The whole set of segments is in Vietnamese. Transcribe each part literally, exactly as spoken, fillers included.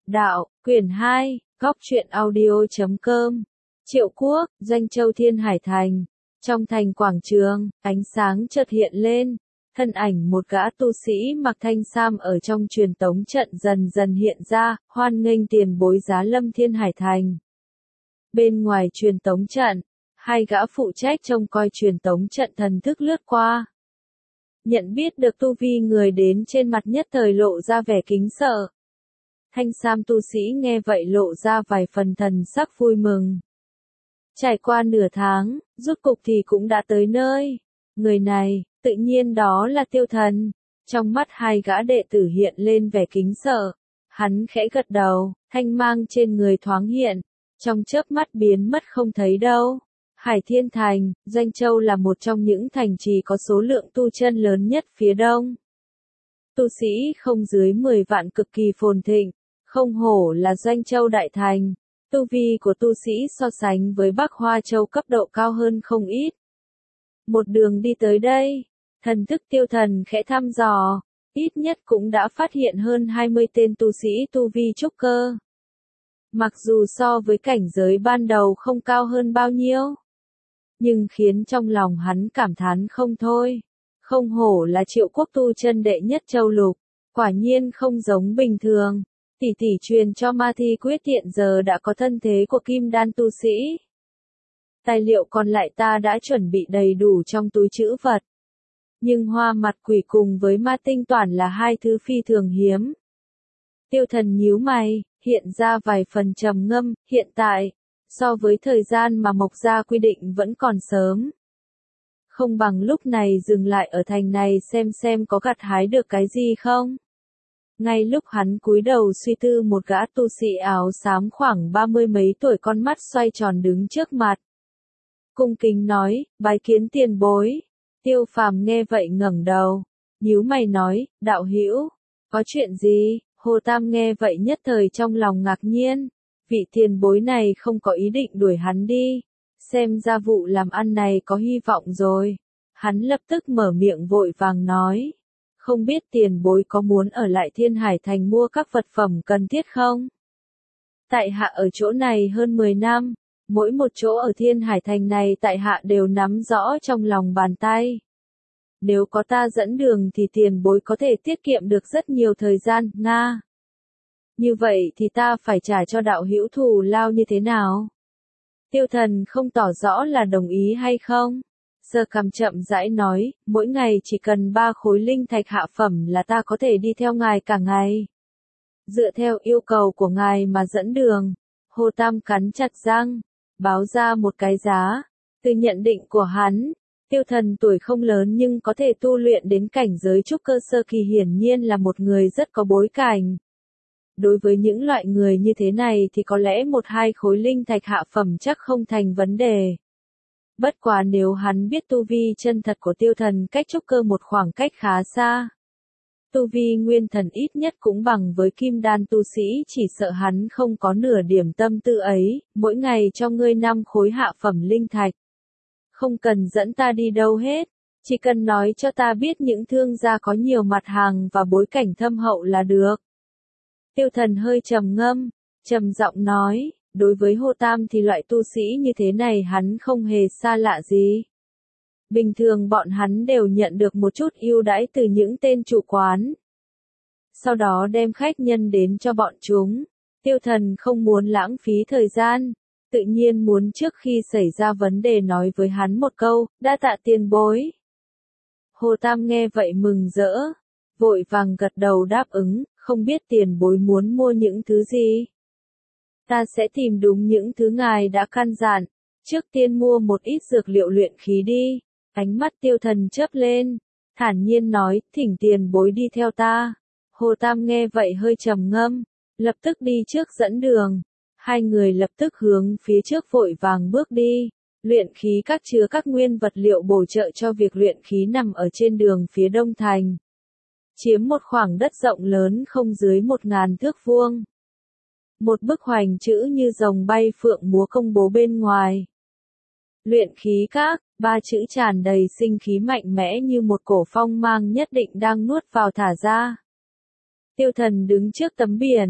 Đạo, quyển hai, góc truyện audio chấm com. Triệu Quốc, Doanh Châu Thiên Hải Thành. Trong thành quảng trường, ánh sáng chợt hiện lên. Thân ảnh một gã tu sĩ mặc thanh sam ở trong truyền tống trận dần dần hiện ra, hoan nghênh tiền bối giá lâm Thiên Hải Thành. Bên ngoài truyền tống trận, hai gã phụ trách trông coi truyền tống trận thần thức lướt qua. Nhận biết được tu vi người đến trên mặt nhất thời lộ ra vẻ kính sợ. Thanh sam tu sĩ nghe vậy lộ ra vài phần thần sắc vui mừng. Trải qua nửa tháng, rốt cục thì cũng đã tới nơi. Người này, tự nhiên đó là Tiêu Thần. Trong mắt hai gã đệ tử hiện lên vẻ kính sợ. Hắn khẽ gật đầu, thanh mang trên người thoáng hiện. Trong chớp mắt biến mất không thấy đâu. Hải Thiên Thành, Doanh Châu là một trong những thành trì có số lượng tu chân lớn nhất phía đông. Tu sĩ không dưới mười vạn cực kỳ phồn thịnh. Không hổ là Doanh Châu đại thành, tu vi của tu sĩ so sánh với Bắc Hoa Châu cấp độ cao hơn không ít. Một đường đi tới đây, thần thức Tiêu Thần khẽ thăm dò, ít nhất cũng đã phát hiện hơn hai mươi tên tu sĩ tu vi trúc cơ. Mặc dù so với cảnh giới ban đầu không cao hơn bao nhiêu, nhưng khiến trong lòng hắn cảm thán không thôi. Không hổ là Triệu Quốc tu chân đệ nhất châu lục, quả nhiên không giống bình thường. Tỷ tỷ truyền cho ma thi quyết hiện giờ đã có thân thế của kim đan tu sĩ. Tài liệu còn lại ta đã chuẩn bị đầy đủ trong túi trữ vật. Nhưng hoa mặt quỷ cùng với ma tinh toàn là hai thứ phi thường hiếm. Tiêu Thần nhíu mày, hiện ra vài phần trầm ngâm, hiện tại, so với thời gian mà Mộc Gia quy định vẫn còn sớm. Không bằng lúc này dừng lại ở thành này xem xem có gặt hái được cái gì không. Ngay lúc hắn cúi đầu suy tư, một gã tu sĩ áo xám khoảng ba mươi mấy tuổi con mắt xoay tròn đứng trước mặt. Cung kính nói, bái kiến tiền bối. Tiêu Phàm nghe vậy ngẩng đầu, nhíu mày nói, đạo hữu, có chuyện gì? Hồ Tam nghe vậy nhất thời trong lòng ngạc nhiên, vị tiền bối này không có ý định đuổi hắn đi, xem ra vụ làm ăn này có hy vọng rồi. Hắn lập tức mở miệng vội vàng nói. Không biết tiền bối có muốn ở lại Thiên Hải Thành mua các vật phẩm cần thiết không? Tại hạ ở chỗ này hơn mười năm, mỗi một chỗ ở Thiên Hải Thành này tại hạ đều nắm rõ trong lòng bàn tay. Nếu có ta dẫn đường thì tiền bối có thể tiết kiệm được rất nhiều thời gian, nga. Như vậy thì ta phải trả cho đạo hữu thù lao như thế nào? Tiêu Thần không tỏ rõ là đồng ý hay không? Sơ cằm chậm rãi nói, mỗi ngày chỉ cần ba khối linh thạch hạ phẩm là ta có thể đi theo ngài cả ngày. Dựa theo yêu cầu của ngài mà dẫn đường. Hồ Tam cắn chặt răng, báo ra một cái giá. Từ nhận định của hắn, Tiêu Thần tuổi không lớn nhưng có thể tu luyện đến cảnh giới trúc cơ sơ kỳ hiển nhiên là một người rất có bối cảnh. Đối với những loại người như thế này thì có lẽ một hai khối linh thạch hạ phẩm chắc không thành vấn đề. Bất quá nếu hắn biết tu vi chân thật của Tiêu Thần cách trúc cơ một khoảng cách khá xa. Tu vi nguyên thần ít nhất cũng bằng với kim đan tu sĩ, chỉ sợ hắn không có nửa điểm tâm tư ấy, mỗi ngày cho ngươi năm khối hạ phẩm linh thạch. Không cần dẫn ta đi đâu hết, chỉ cần nói cho ta biết những thương gia có nhiều mặt hàng và bối cảnh thâm hậu là được. Tiêu Thần hơi trầm ngâm, trầm giọng nói. Đối với Hồ Tam thì loại tu sĩ như thế này hắn không hề xa lạ gì. Bình thường bọn hắn đều nhận được một chút ưu đãi từ những tên chủ quán. Sau đó đem khách nhân đến cho bọn chúng. Tiêu Thần không muốn lãng phí thời gian. Tự nhiên muốn trước khi xảy ra vấn đề nói với hắn một câu, đa tạ tiền bối. Hồ Tam nghe vậy mừng rỡ. Vội vàng gật đầu đáp ứng, không biết tiền bối muốn mua những thứ gì. Ta sẽ tìm đúng những thứ ngài đã căn dặn. Trước tiên mua một ít dược liệu luyện khí đi. Ánh mắt Tiêu Thần chớp lên, thản nhiên nói, thỉnh tiền bối đi theo ta. Hồ Tam nghe vậy hơi trầm ngâm, lập tức đi trước dẫn đường. Hai người lập tức hướng phía trước vội vàng bước đi. Luyện khí các chứa các nguyên vật liệu bổ trợ cho việc luyện khí nằm ở trên đường phía đông thành. Chiếm một khoảng đất rộng lớn không dưới một ngàn thước vuông. Một bức hoành chữ như rồng bay phượng múa công bố bên ngoài. Luyện khí các, ba chữ tràn đầy sinh khí mạnh mẽ như một cổ phong mang nhất định đang nuốt vào thả ra. Tiêu Thần đứng trước tấm biển,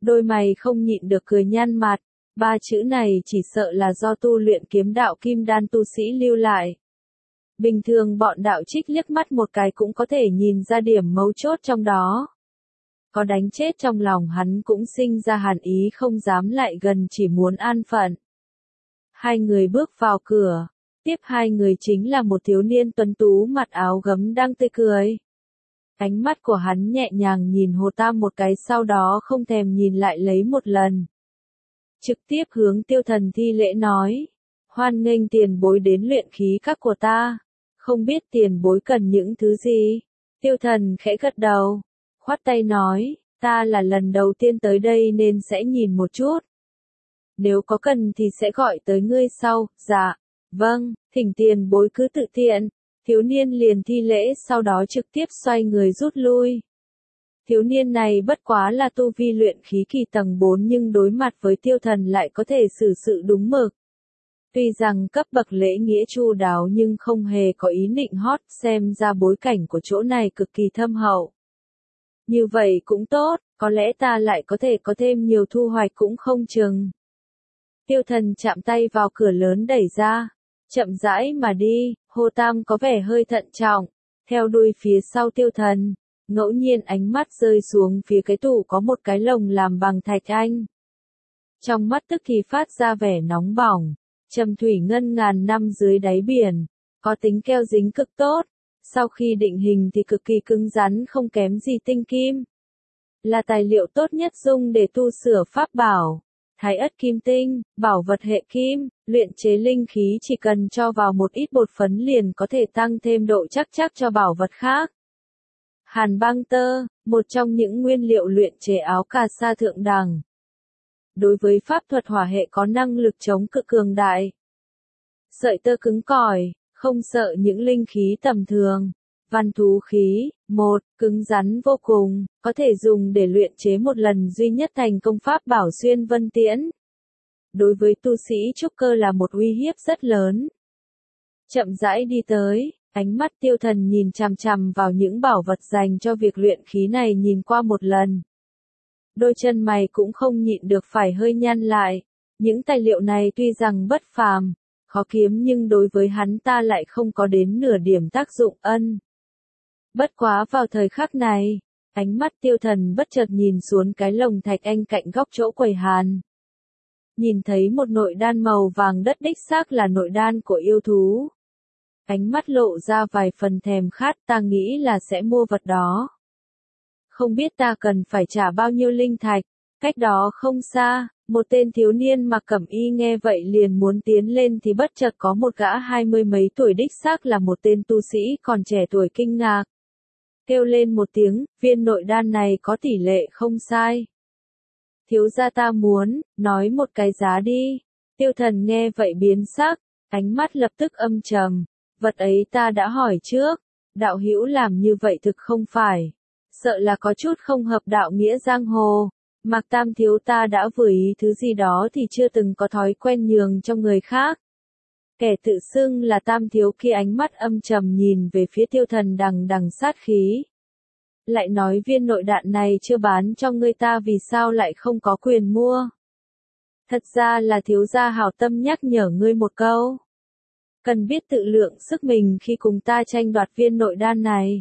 Đôi mày không nhịn được cười nhăn mặt, ba chữ này chỉ sợ là do tu luyện kiếm đạo kim đan tu sĩ lưu lại. Bình thường bọn đạo trích liếc mắt một cái cũng có thể nhìn ra điểm mấu chốt trong đó. Có đánh chết trong lòng hắn cũng sinh ra hàn ý không dám lại gần chỉ muốn an phận. Hai người bước vào cửa, tiếp hai người chính là một thiếu niên tuấn tú mặt áo gấm đang tươi cười. Ánh mắt của hắn nhẹ nhàng nhìn Hồ Tam một cái sau đó không thèm nhìn lại lấy một lần. Trực tiếp hướng Tiêu Thần thi lễ nói, hoan nghênh tiền bối đến luyện khí các của ta, không biết tiền bối cần những thứ gì. Tiêu Thần khẽ gật đầu, khoát tay nói, ta là lần đầu tiên tới đây nên sẽ nhìn một chút. Nếu có cần thì sẽ gọi tới ngươi sau. Dạ, vâng, thỉnh tiền bối cứ tự tiện. Thiếu niên liền thi lễ sau đó trực tiếp xoay người rút lui. Thiếu niên này bất quá là tu vi luyện khí kỳ tầng bốn nhưng đối mặt với Tiêu Thần lại có thể xử sự đúng mực. Tuy rằng cấp bậc lễ nghĩa chu đáo nhưng không hề có ý định hót, xem ra bối cảnh của chỗ này cực kỳ thâm hậu. Như vậy cũng tốt, có lẽ ta lại có thể có thêm nhiều thu hoạch cũng không chừng. Tiêu Thần chạm tay vào cửa lớn đẩy ra, chậm rãi mà đi. Hồ Tam có vẻ hơi thận trọng, theo đuôi phía sau Tiêu Thần, ngẫu nhiên ánh mắt rơi xuống phía cái tủ có một cái lồng làm bằng thạch anh. Trong mắt tức thì phát ra vẻ nóng bỏng, trầm thủy ngân ngàn năm dưới đáy biển, có tính keo dính cực tốt, sau khi định hình thì cực kỳ cứng rắn không kém gì tinh kim. Là tài liệu tốt nhất dùng để tu sửa pháp bảo. Thái ất kim tinh, bảo vật hệ kim, luyện chế linh khí chỉ cần cho vào một ít bột phấn liền có thể tăng thêm độ chắc chắc cho bảo vật khác. Hàn băng tơ, một trong những nguyên liệu luyện chế áo cà sa thượng đẳng. Đối với pháp thuật hỏa hệ có năng lực chống cự cường đại. Sợi tơ cứng cỏi, không sợ những linh khí tầm thường. Văn thú khí, một, cứng rắn vô cùng, có thể dùng để luyện chế một lần duy nhất thành công pháp bảo xuyên vân tiễn. Đối với tu sĩ trúc cơ là một uy hiếp rất lớn. Chậm rãi đi tới, ánh mắt Tiêu Thần nhìn chằm chằm vào những bảo vật dành cho việc luyện khí này nhìn qua một lần. Đôi chân mày cũng không nhịn được phải hơi nhăn lại. Những tài liệu này tuy rằng bất phàm, khó kiếm nhưng đối với hắn ta lại không có đến nửa điểm tác dụng ân. Bất quá vào thời khắc này, ánh mắt Tiêu Thần bất chợt nhìn xuống cái lồng thạch anh cạnh góc chỗ quầy hàn. Nhìn thấy một nội đan màu vàng đất đích xác là nội đan của yêu thú. Ánh mắt lộ ra vài phần thèm khát, ta nghĩ là sẽ mua vật đó. Không biết ta cần phải trả bao nhiêu linh thạch. Cách đó không xa, một tên thiếu niên mặc cẩm y nghe vậy liền muốn tiến lên thì bất chợt có một gã hai mươi mấy tuổi đích xác là một tên tu sĩ còn trẻ tuổi kinh ngạc. Kêu lên một tiếng, viên nội đan này có tỷ lệ không sai. Thiếu gia ta muốn, nói một cái giá đi. Tiêu Thần nghe vậy biến sắc, ánh mắt lập tức âm trầm. Vật ấy ta đã hỏi trước, đạo hữu làm như vậy thực không phải. Sợ là có chút không hợp đạo nghĩa giang hồ. Mạc Tam thiếu ta đã vừa ý thứ gì đó thì chưa từng có thói quen nhường cho người khác. Kẻ tự xưng là Tam thiếu kia ánh mắt âm trầm nhìn về phía Tiêu Thần đằng đằng sát khí. Lại nói viên nội đạn này chưa bán cho ngươi ta vì sao lại không có quyền mua. Thật ra là thiếu gia hảo tâm nhắc nhở ngươi một câu. Cần biết tự lượng sức mình khi cùng ta tranh đoạt viên nội đan này.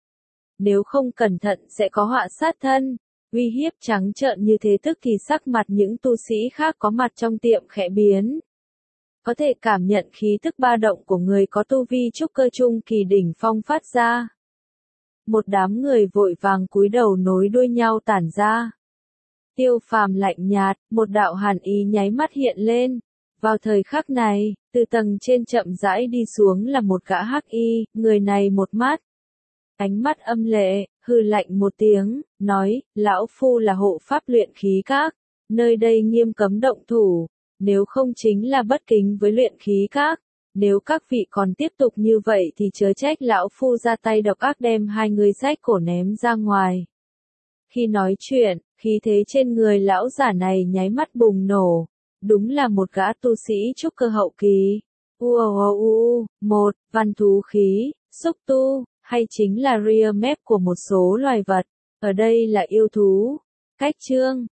Nếu không cẩn thận sẽ có họa sát thân. Uy hiếp trắng trợn như thế tức thì sắc mặt những tu sĩ khác có mặt trong tiệm khẽ biến. Có thể cảm nhận khí tức ba động của người có tu vi trúc cơ trung kỳ đỉnh phong phát ra. Một đám người vội vàng cúi đầu nối đuôi nhau tản ra. Tiêu Phàm lạnh nhạt, một đạo hàn ý nháy mắt hiện lên. Vào thời khắc này, từ tầng trên chậm rãi đi xuống là một gã hắc y, người này một mắt. Ánh mắt âm lệ, hừ lạnh một tiếng, nói, lão phu là hộ pháp luyện khí các, nơi đây nghiêm cấm động thủ, nếu không chính là bất kính với luyện khí các, nếu các vị còn tiếp tục như vậy thì chớ trách lão phu ra tay độc ác đem hai người rách cổ ném ra ngoài. Khi nói chuyện, khí thế trên người lão giả này nháy mắt bùng nổ, đúng là một gã tu sĩ trúc cơ hậu kỳ. U u u, một, văn thú khí, xúc tu. Hay chính là rear map của một số loài vật, ở đây là yêu thú. Cách chương